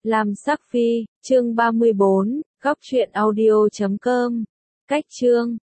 Lam Sắc Phi, chương 34, góc truyện audio.com. Cách chương